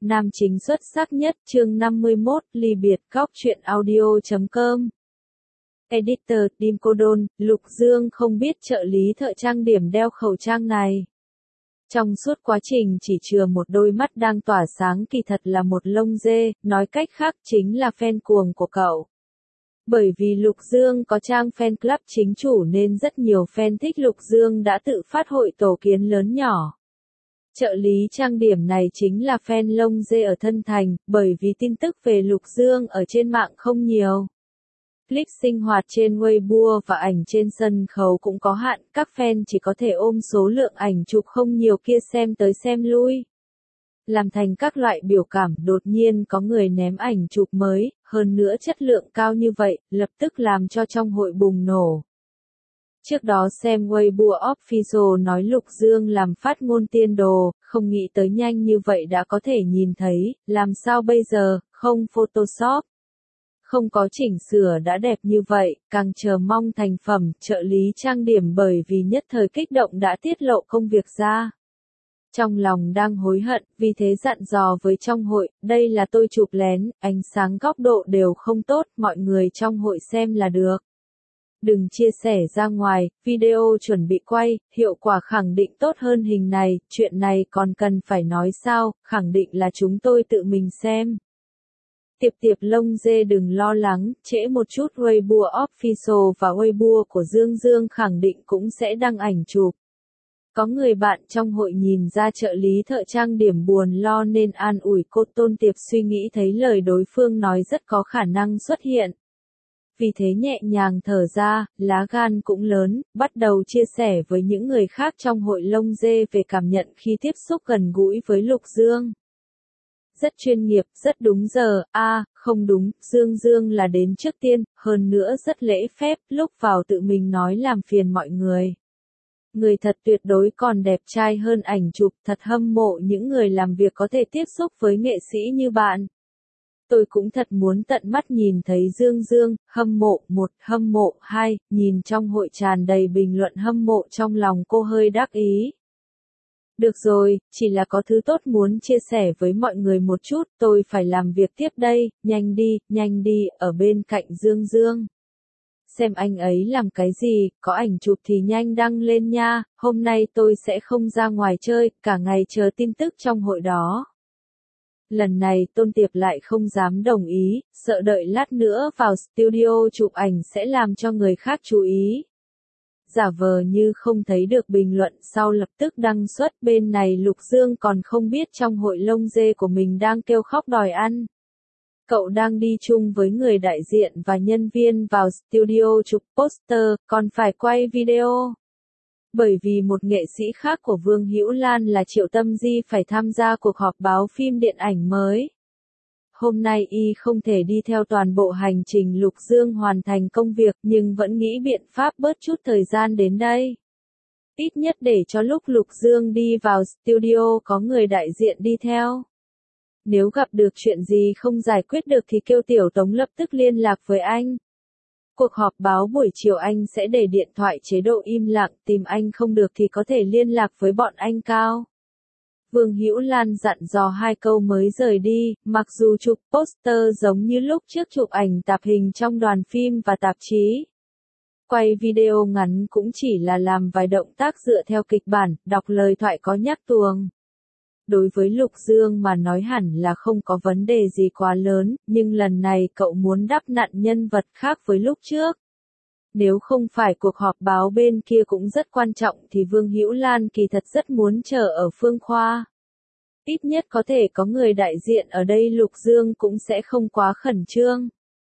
Nam chính xuất sắc nhất, chương 51, ly biệt, góc truyện audio.com. Editor, Tim Cô Đôn, Lục Dương không biết trợ lý thợ trang điểm đeo khẩu trang này. Trong suốt quá trình chỉ chừa một đôi mắt đang tỏa sáng kỳ thật là một lông dê, nói cách khác chính là fan cuồng của cậu. Bởi vì Lục Dương có trang fan club chính chủ nên rất nhiều fan thích Lục Dương đã tự phát hội tổ kiến lớn nhỏ. Trợ lý trang điểm này chính là fan lông dê ở Thân Thành, bởi vì tin tức về Lục Dương ở trên mạng không nhiều. Clip sinh hoạt trên Weibo và ảnh trên sân khấu cũng có hạn, các fan chỉ có thể ôm số lượng ảnh chụp không nhiều kia xem tới xem lui. Làm thành các loại biểu cảm, đột nhiên có người ném ảnh chụp mới, hơn nữa chất lượng cao như vậy, lập tức làm cho trong hội bùng nổ. Trước đó xem Weibo Official nói Lục Dương làm phát ngôn tiên đồ, không nghĩ tới nhanh như vậy đã có thể nhìn thấy, làm sao bây giờ, không Photoshop. Không có chỉnh sửa đã đẹp như vậy, càng chờ mong thành phẩm, trợ lý trang điểm bởi vì nhất thời kích động đã tiết lộ công việc ra. Trong lòng đang hối hận, vì thế dặn dò với trong hội, đây là tôi chụp lén, ánh sáng góc độ đều không tốt, mọi người trong hội xem là được. Đừng chia sẻ ra ngoài, video chuẩn bị quay, hiệu quả khẳng định tốt hơn hình này, chuyện này còn cần phải nói sao, khẳng định là chúng tôi tự mình xem. Tiệp lông dê đừng lo lắng, trễ một chút Weibo Official và Weibo của Dương Dương khẳng định cũng sẽ đăng ảnh chụp. Có người bạn trong hội nhìn ra trợ lý thợ trang điểm buồn lo nên an ủi cô Tôn Tiệp suy nghĩ thấy lời đối phương nói rất có khả năng xuất hiện. Vì thế nhẹ nhàng thở ra, lá gan cũng lớn, bắt đầu chia sẻ với những người khác trong hội lông dê về cảm nhận khi tiếp xúc gần gũi với Lục Dương. Rất chuyên nghiệp, rất đúng giờ, không đúng, Dương là đến trước tiên, hơn nữa rất lễ phép, lúc vào tự mình nói làm phiền mọi người. Người thật tuyệt đối còn đẹp trai hơn ảnh chụp, thật hâm mộ những người làm việc có thể tiếp xúc với nghệ sĩ như bạn. Tôi cũng thật muốn tận mắt nhìn thấy Dương, hâm mộ 1, hâm mộ 2, nhìn trong hội tràn đầy bình luận hâm mộ trong lòng cô hơi đắc ý. Được rồi, chỉ là có thứ tốt muốn chia sẻ với mọi người một chút, tôi phải làm việc tiếp đây, nhanh đi, ở bên cạnh Dương. Xem anh ấy làm cái gì, có ảnh chụp thì nhanh đăng lên nha, hôm nay tôi sẽ không ra ngoài chơi, cả ngày chờ tin tức trong hội đó. Lần này Tôn Tiệp lại không dám đồng ý, sợ đợi lát nữa vào studio chụp ảnh sẽ làm cho người khác chú ý. Giả vờ như không thấy được bình luận sau lập tức đăng xuất, bên này Lục Dương còn không biết trong hội lông dê của mình đang kêu khóc đòi ăn. Cậu đang đi chung với người đại diện và nhân viên vào studio chụp poster, còn phải quay video. Bởi vì một nghệ sĩ khác của Vương Hữu Lan là Triệu Tâm Di phải tham gia cuộc họp báo phim điện ảnh mới. Hôm nay y không thể đi theo toàn bộ hành trình Lục Dương hoàn thành công việc nhưng vẫn nghĩ biện pháp bớt chút thời gian đến đây. Ít nhất để cho lúc Lục Dương đi vào studio có người đại diện đi theo. Nếu gặp được chuyện gì không giải quyết được thì kêu Tiểu Tống lập tức liên lạc với anh. Cuộc họp báo buổi chiều anh sẽ để điện thoại chế độ im lặng, tìm anh không được thì có thể liên lạc với bọn anh Cao. Vương Hữu Lan dặn dò 2 câu mới rời đi, mặc dù chụp poster giống như lúc trước chụp ảnh tạp hình trong đoàn phim và tạp chí. Quay video ngắn cũng chỉ là làm vài động tác dựa theo kịch bản, đọc lời thoại có nhắc tuồng. Đối với Lục Dương mà nói hẳn là không có vấn đề gì quá lớn, nhưng lần này cậu muốn đắp nặn nhân vật khác với lúc trước. Nếu không phải cuộc họp báo bên kia cũng rất quan trọng thì Vương Hữu Lan kỳ thật rất muốn chờ ở Phương Khoa. Ít nhất có thể có người đại diện ở đây Lục Dương cũng sẽ không quá khẩn trương.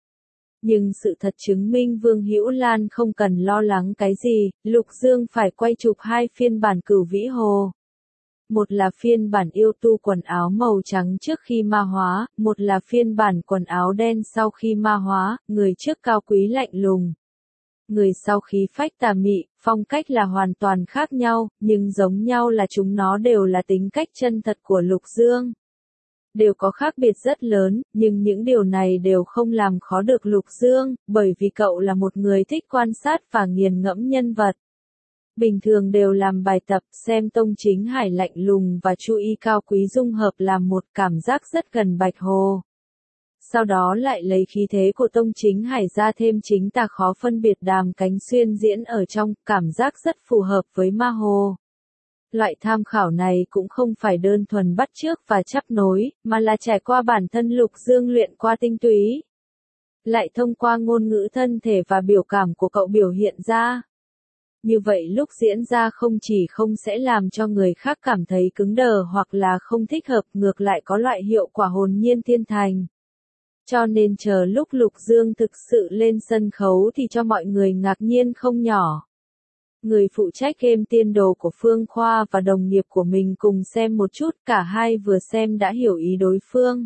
Nhưng sự thật chứng minh Vương Hữu Lan không cần lo lắng cái gì, Lục Dương phải quay chụp 2 phiên bản Cửu Vĩ Hồ. Một là phiên bản yêu tu quần áo màu trắng trước khi ma hóa, một là phiên bản quần áo đen sau khi ma hóa, người trước cao quý lạnh lùng. Người sau khí phách tà mị, phong cách là hoàn toàn khác nhau, nhưng giống nhau là chúng nó đều là tính cách chân thật của Lục Dương. Đều có khác biệt rất lớn, nhưng những điều này đều không làm khó được Lục Dương, bởi vì cậu là một người thích quan sát và nghiền ngẫm nhân vật. Bình thường đều làm bài tập, xem Tông Chính Hải lạnh lùng và Chu Y cao quý dung hợp làm một cảm giác rất gần Bạch Hồ. Sau đó lại lấy khí thế của Tông Chính Hải ra thêm chính tà khó phân biệt Đàm Cánh Xuyên diễn ở trong, cảm giác rất phù hợp với Ma Hồ. Loại tham khảo này cũng không phải đơn thuần bắt chước và chấp nối, mà là trải qua bản thân Lục Dương luyện qua tinh túy. Lại thông qua ngôn ngữ thân thể và biểu cảm của cậu biểu hiện ra. Như vậy lúc diễn ra không chỉ không sẽ làm cho người khác cảm thấy cứng đờ hoặc là không thích hợp, ngược lại có loại hiệu quả hồn nhiên thiên thành. Cho nên chờ lúc Lục Dương thực sự lên sân khấu thì cho mọi người ngạc nhiên không nhỏ. Người phụ trách game tiên đồ của Phương Khoa và đồng nghiệp của mình cùng xem một chút, cả hai vừa xem đã hiểu ý đối phương.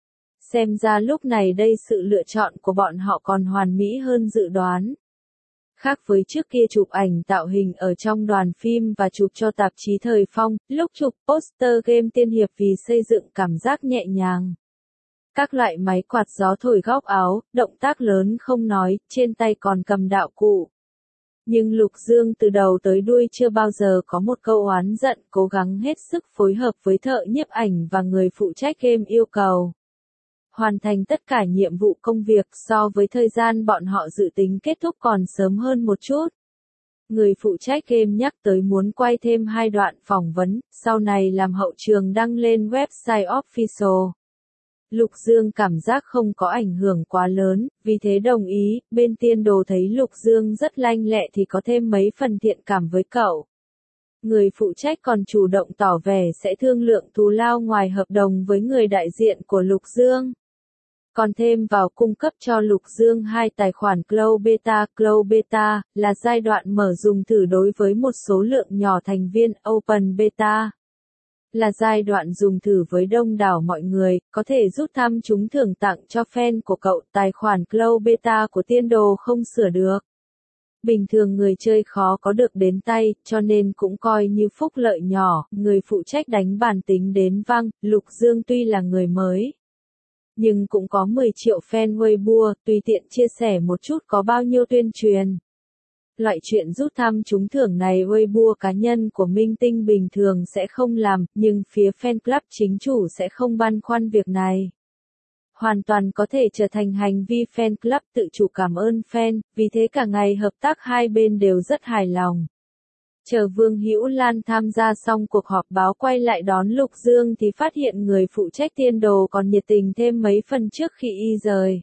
Xem ra lúc này đây sự lựa chọn của bọn họ còn hoàn mỹ hơn dự đoán. Khác với trước kia chụp ảnh tạo hình ở trong đoàn phim và chụp cho tạp chí Thời Phong, lúc chụp poster game tiên hiệp vì xây dựng cảm giác nhẹ nhàng. Các loại máy quạt gió thổi góc áo, động tác lớn không nói, trên tay còn cầm đạo cụ. Nhưng Lục Dương từ đầu tới đuôi chưa bao giờ có một câu oán giận, cố gắng hết sức phối hợp với thợ nhiếp ảnh và người phụ trách game yêu cầu. Hoàn thành tất cả nhiệm vụ công việc so với thời gian bọn họ dự tính kết thúc còn sớm hơn một chút. Người phụ trách game nhắc tới muốn quay thêm 2 đoạn phỏng vấn, sau này làm hậu trường đăng lên website official. Lục Dương cảm giác không có ảnh hưởng quá lớn, vì thế đồng ý, bên tiên đồ thấy Lục Dương rất lanh lẹ thì có thêm mấy phần thiện cảm với cậu. Người phụ trách còn chủ động tỏ vẻ sẽ thương lượng thù lao ngoài hợp đồng với người đại diện của Lục Dương. Còn thêm vào cung cấp cho Lục Dương 2 tài khoản Cloud Beta là giai đoạn mở dùng thử đối với một số lượng nhỏ thành viên Open Beta. Là giai đoạn dùng thử với đông đảo mọi người, có thể rút thăm trúng thưởng tặng cho fan của cậu. Tài khoản Cloud Beta của tiên đồ không sửa được. Bình thường người chơi khó có được đến tay, cho nên cũng coi như phúc lợi nhỏ. Người phụ trách đánh bàn tính đến văng, Lục Dương tuy là người mới, nhưng cũng có 10 triệu fan Weibo, tùy tiện chia sẻ một chút có bao nhiêu tuyên truyền. Loại chuyện rút thăm trúng thưởng này Weibo cá nhân của minh tinh bình thường sẽ không làm, nhưng phía fan club chính chủ sẽ không băn khoăn việc này. Hoàn toàn có thể trở thành hành vi fan club tự chủ cảm ơn fan, vì thế cả ngày hợp tác hai bên đều rất hài lòng. Chờ Vương Hữu Lan tham gia xong cuộc họp báo quay lại đón Lục Dương thì phát hiện người phụ trách tiên đồ còn nhiệt tình thêm mấy phần trước khi y rời.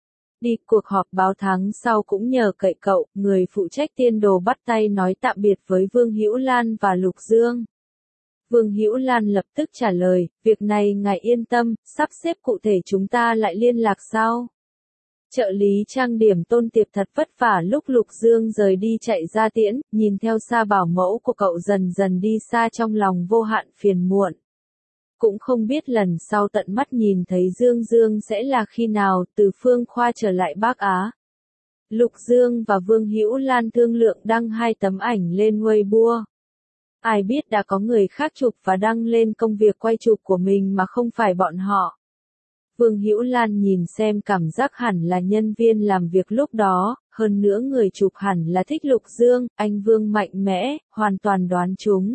Đi cuộc họp báo tháng sau cũng nhờ cậy cậu, người phụ trách tiên đồ bắt tay nói tạm biệt với Vương Hữu Lan và Lục Dương. Vương Hữu Lan lập tức trả lời, việc này ngài yên tâm, sắp xếp cụ thể chúng ta lại liên lạc sau. Trợ lý trang điểm Tôn Tiệp thật vất vả lúc Lục Dương rời đi chạy ra tiễn, nhìn theo xa bảo mẫu của cậu dần dần đi xa trong lòng vô hạn phiền muộn. Cũng không biết lần sau tận mắt nhìn thấy Dương Dương sẽ là khi nào, từ Phương Khoa trở lại Bắc Á. Lục Dương và Vương Hữu Lan thương lượng đăng 2 tấm ảnh lên Weibo. Ai biết đã có người khác chụp và đăng lên công việc quay chụp của mình mà không phải bọn họ. Vương Hữu Lan nhìn xem cảm giác hẳn là nhân viên làm việc lúc đó, hơn nữa người chụp hẳn là thích Lục Dương, anh Vương mạnh mẽ, hoàn toàn đoán trúng.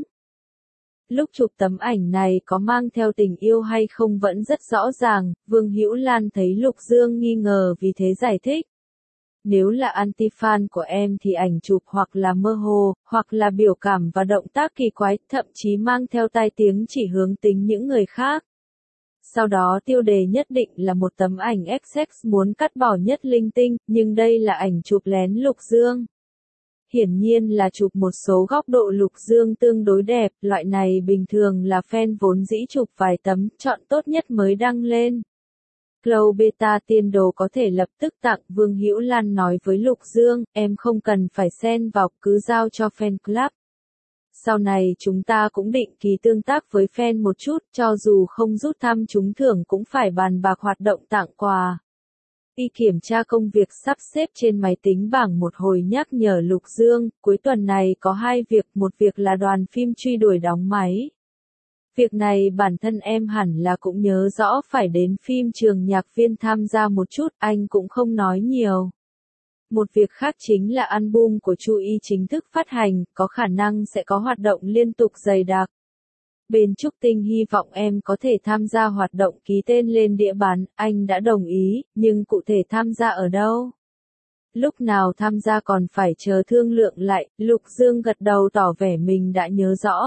Lúc chụp tấm ảnh này có mang theo tình yêu hay không vẫn rất rõ ràng, Vương Hữu Lan thấy Lục Dương nghi ngờ vì thế giải thích. Nếu là anti-fan của em thì ảnh chụp hoặc là mơ hồ, hoặc là biểu cảm và động tác kỳ quái, thậm chí mang theo tai tiếng chỉ hướng tính những người khác. Sau đó tiêu đề nhất định là một tấm ảnh XX muốn cắt bỏ nhất linh tinh, nhưng đây là ảnh chụp lén Lục Dương. Hiển nhiên là chụp một số góc độ Lục Dương tương đối đẹp, loại này bình thường là fan vốn dĩ chụp vài tấm, chọn tốt nhất mới đăng lên. Cloud Beta tiên đồ có thể lập tức tặng, Vương Hữu Lan nói với Lục Dương, em không cần phải xen vào, cứ giao cho fan club. Sau này chúng ta cũng định kỳ tương tác với fan một chút, cho dù không rút thăm trúng thưởng cũng phải bàn bạc hoạt động tặng quà. Y kiểm tra công việc sắp xếp trên máy tính bảng một hồi nhắc nhở Lục Dương, cuối tuần này có 2 việc, một việc là đoàn phim truy đuổi đóng máy. Việc này bản thân em hẳn là cũng nhớ rõ phải đến phim trường nhạc viên tham gia một chút, anh cũng không nói nhiều. Một việc khác chính là album của Chu Y chính thức phát hành, có khả năng sẽ có hoạt động liên tục dày đặc. Bên Trúc Tinh hy vọng em có thể tham gia hoạt động ký tên lên đĩa bán, anh đã đồng ý, nhưng cụ thể tham gia ở đâu? Lúc nào tham gia còn phải chờ thương lượng lại, Lục Dương gật đầu tỏ vẻ mình đã nhớ rõ.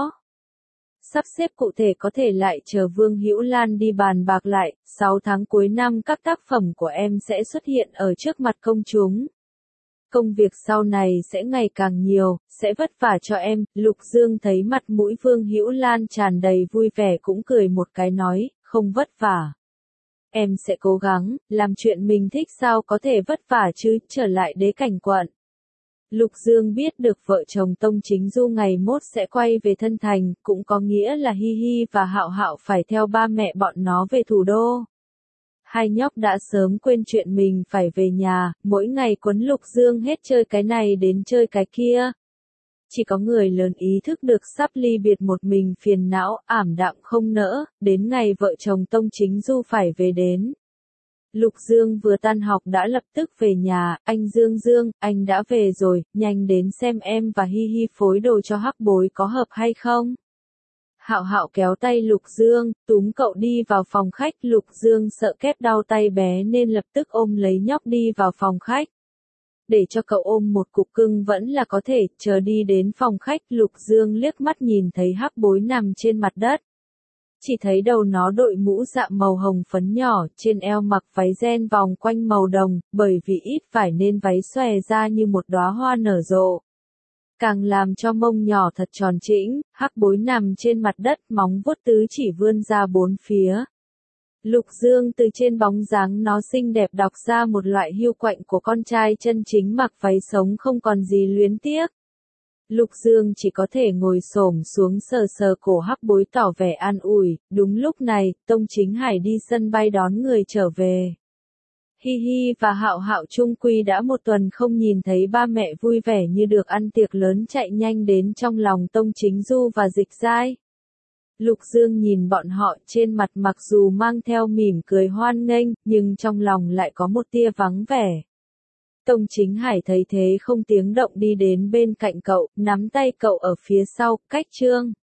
Sắp xếp cụ thể có thể lại chờ Vương Hữu Lan đi bàn bạc lại, 6 tháng cuối năm các tác phẩm của em sẽ xuất hiện ở trước mặt công chúng. Công việc sau này sẽ ngày càng nhiều, sẽ vất vả cho em, Lục Dương thấy mặt mũi Vương Hữu Lan tràn đầy vui vẻ cũng cười một cái nói, không vất vả. Em sẽ cố gắng, làm chuyện mình thích sao có thể vất vả chứ, trở lại Đế Cảnh Quận. Lục Dương biết được vợ chồng Tông Chính Du ngày mốt sẽ quay về Thân Thành, cũng có nghĩa là Hi Hi và Hạo Hạo phải theo ba mẹ bọn nó về thủ đô. Hai nhóc đã sớm quên chuyện mình phải về nhà, mỗi ngày quấn Lục Dương hết chơi cái này đến chơi cái kia. Chỉ có người lớn ý thức được sắp ly biệt một mình phiền não, ảm đạm không nỡ, đến ngày vợ chồng Tông Chính Du phải về đến. Lục Dương vừa tan học đã lập tức về nhà, anh Dương, anh đã về rồi, nhanh đến xem em và Hi Hi phối đồ cho Hắc Bối có hợp hay không. Hạo Hạo kéo tay Lục Dương, túm cậu đi vào phòng khách, Lục Dương sợ kép đau tay bé nên lập tức ôm lấy nhóc đi vào phòng khách. Để cho cậu ôm một cục cưng vẫn là có thể, chờ đi đến phòng khách, Lục Dương liếc mắt nhìn thấy Hắc Bối nằm trên mặt đất. Chỉ thấy đầu nó đội mũ dạ màu hồng phấn nhỏ, trên eo mặc váy ren vòng quanh màu đồng, bởi vì ít vải nên váy xòe ra như một đóa hoa nở rộ. Càng làm cho mông nhỏ thật tròn trĩnh, Hắc Bối nằm trên mặt đất, móng vuốt tứ chỉ vươn ra bốn phía. Lục Dương từ trên bóng dáng nó xinh đẹp đọc ra một loại hiu quạnh của con trai chân chính mặc váy sống không còn gì luyến tiếc. Lục Dương chỉ có thể ngồi xổm xuống sờ sờ cổ Hắc Bối tỏ vẻ an ủi, đúng lúc này, Tông Chính Hải đi sân bay đón người trở về. Hi Hi và Hạo Hạo chung quy đã một tuần không nhìn thấy ba mẹ vui vẻ như được ăn tiệc lớn chạy nhanh đến trong lòng Tông Chính Du và Dịch Giai. Lục Dương nhìn bọn họ trên mặt mặc dù mang theo mỉm cười hoan nghênh, nhưng trong lòng lại có một tia vắng vẻ. Tông Chính Hải thấy thế không tiếng động đi đến bên cạnh cậu, nắm tay cậu ở phía sau, cách Trương.